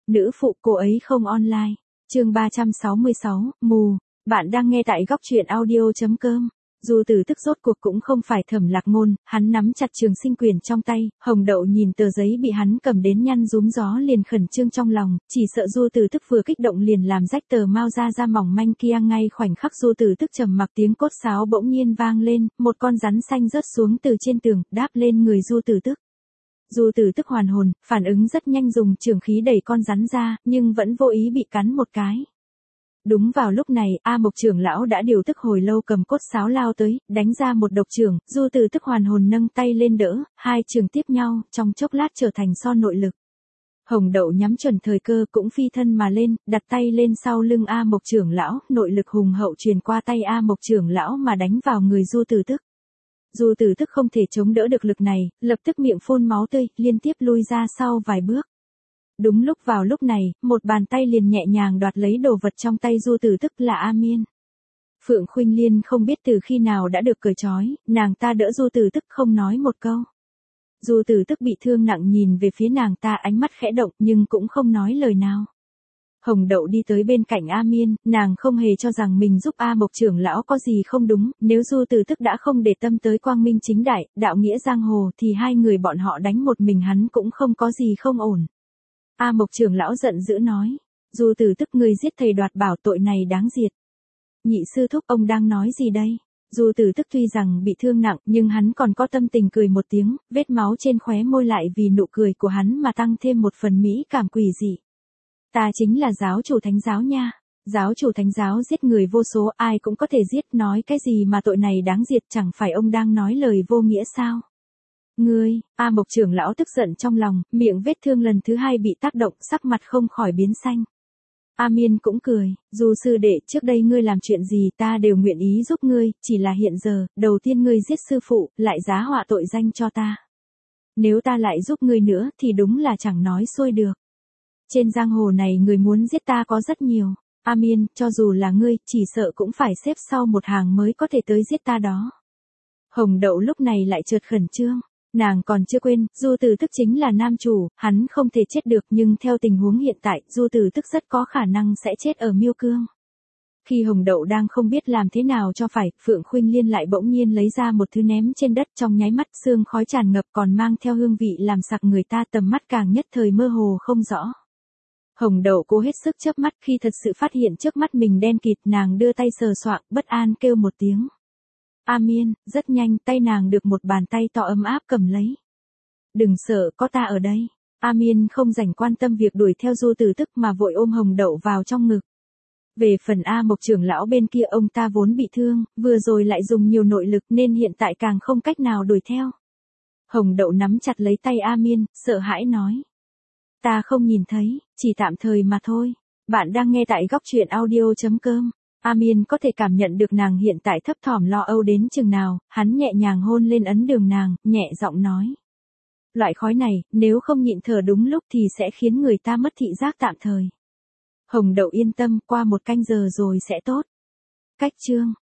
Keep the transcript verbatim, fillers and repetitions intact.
Nữ phụ cô ấy không online. Chương ba trăm sáu mươi sáu, mù. Bạn đang nghe tại góc truyện audio.com. Du Tử Tức rốt cuộc cũng không phải Thẩm Lạc Ngôn, hắn nắm chặt trường sinh quyền trong tay, Hồng Đậu nhìn tờ giấy bị hắn cầm đến nhăn rúm gió liền khẩn trương trong lòng, chỉ sợ Du Tử Tức vừa kích động liền làm rách tờ mao da da mỏng manh kia. Ngay khoảnh khắc Du Tử Tức trầm mặc, tiếng cốt sáo bỗng nhiên vang lên, một con rắn xanh rớt xuống từ trên tường, đáp lên người Du Tử Tức. Du Tử Tức hoàn hồn, phản ứng rất nhanh, dùng trường khí đẩy con rắn ra, nhưng vẫn vô ý bị cắn một cái. Đúng vào lúc này, A Mộc trưởng lão đã điều tức hồi lâu cầm cốt sáo lao tới, đánh ra một độc trưởng, Du Tử Tức hoàn hồn nâng tay lên đỡ, hai trường tiếp nhau, trong chốc lát trở thành son nội lực. Hồng Đậu nhắm chuẩn thời cơ cũng phi thân mà lên, đặt tay lên sau lưng A Mộc trưởng lão, nội lực hùng hậu truyền qua tay A Mộc trưởng lão mà đánh vào người Du Tử Tức. Du Tử Tức không thể chống đỡ được lực này, lập tức miệng phun máu tươi, liên tiếp lui ra sau vài bước. Đúng lúc vào lúc này, một bàn tay liền nhẹ nhàng đoạt lấy đồ vật trong tay Du Tử Tức, là A Miên. Phượng Khuynh Liên không biết từ khi nào đã được cởi trói, nàng ta đỡ Du Tử Tức không nói một câu. Du Tử Tức bị thương nặng nhìn về phía nàng ta, ánh mắt khẽ động nhưng cũng không nói lời nào. Hồng Đậu đi tới bên cạnh A Miên, nàng không hề cho rằng mình giúp A Mộc trưởng lão có gì không đúng, nếu Du Tử Tức đã không để tâm tới quang minh chính đại, đạo nghĩa giang hồ thì hai người bọn họ đánh một mình hắn cũng không có gì không ổn. A Mộc trưởng lão giận dữ nói, Du Tử Tức, ngươi giết thầy đoạt bảo, tội này đáng diệt. Nhị sư thúc, ông đang nói gì đây? Du Tử Tức tuy rằng bị thương nặng nhưng hắn còn có tâm tình cười một tiếng, vết máu trên khóe môi lại vì nụ cười của hắn mà tăng thêm một phần mỹ cảm quỷ dị. Ta chính là giáo chủ thánh giáo nha. Giáo chủ thánh giáo giết người vô số, ai cũng có thể giết, nói cái gì mà tội này đáng diệt, chẳng phải ông đang nói lời vô nghĩa sao? Ngươi, A Mộc trưởng lão tức giận trong lòng, miệng vết thương lần thứ hai bị tác động, sắc mặt không khỏi biến xanh. A Miên cũng cười, Du sư đệ, trước đây ngươi làm chuyện gì ta đều nguyện ý giúp ngươi, chỉ là hiện giờ, đầu tiên ngươi giết sư phụ, lại giá họa tội danh cho ta. Nếu ta lại giúp ngươi nữa thì đúng là chẳng nói xuôi được. Trên giang hồ này người muốn giết ta có rất nhiều. A Miên, cho dù là ngươi, chỉ sợ cũng phải xếp sau một hàng mới có thể tới giết ta đó. Hồng Đậu lúc này lại chợt khẩn trương. Nàng còn chưa quên, Du Tử Tức chính là nam chủ, hắn không thể chết được, nhưng theo tình huống hiện tại, Du Tử Tức rất có khả năng sẽ chết ở Miêu Cương. Khi Hồng Đậu đang không biết làm thế nào cho phải, Phượng Khuynh Liên lại bỗng nhiên lấy ra một thứ ném trên đất, trong nháy mắt sương khói tràn ngập còn mang theo hương vị làm sặc người ta, tầm mắt càng nhất thời mơ hồ không rõ. Hồng Đậu cố hết sức chớp mắt, khi thật sự phát hiện trước mắt mình đen kịt, nàng đưa tay sờ soạng, bất an kêu một tiếng. A Miên, rất nhanh, tay nàng được một bàn tay to ấm áp cầm lấy. Đừng sợ, có ta ở đây. A Miên không dành quan tâm việc đuổi theo Du Tử Tức mà vội ôm Hồng Đậu vào trong ngực. Về phần A Mộc trưởng lão bên kia, ông ta vốn bị thương, vừa rồi lại dùng nhiều nội lực nên hiện tại càng không cách nào đuổi theo. Hồng Đậu nắm chặt lấy tay A Miên, sợ hãi nói. Ta không nhìn thấy, chỉ tạm thời mà thôi. Bạn đang nghe tại góc truyện audio.com. A Miên có thể cảm nhận được nàng hiện tại thấp thỏm lo âu đến chừng nào, hắn nhẹ nhàng hôn lên ấn đường nàng, nhẹ giọng nói. Loại khói này, nếu không nhịn thở đúng lúc thì sẽ khiến người ta mất thị giác tạm thời. Hồng Đậu yên tâm, qua một canh giờ rồi sẽ tốt. Cách chương.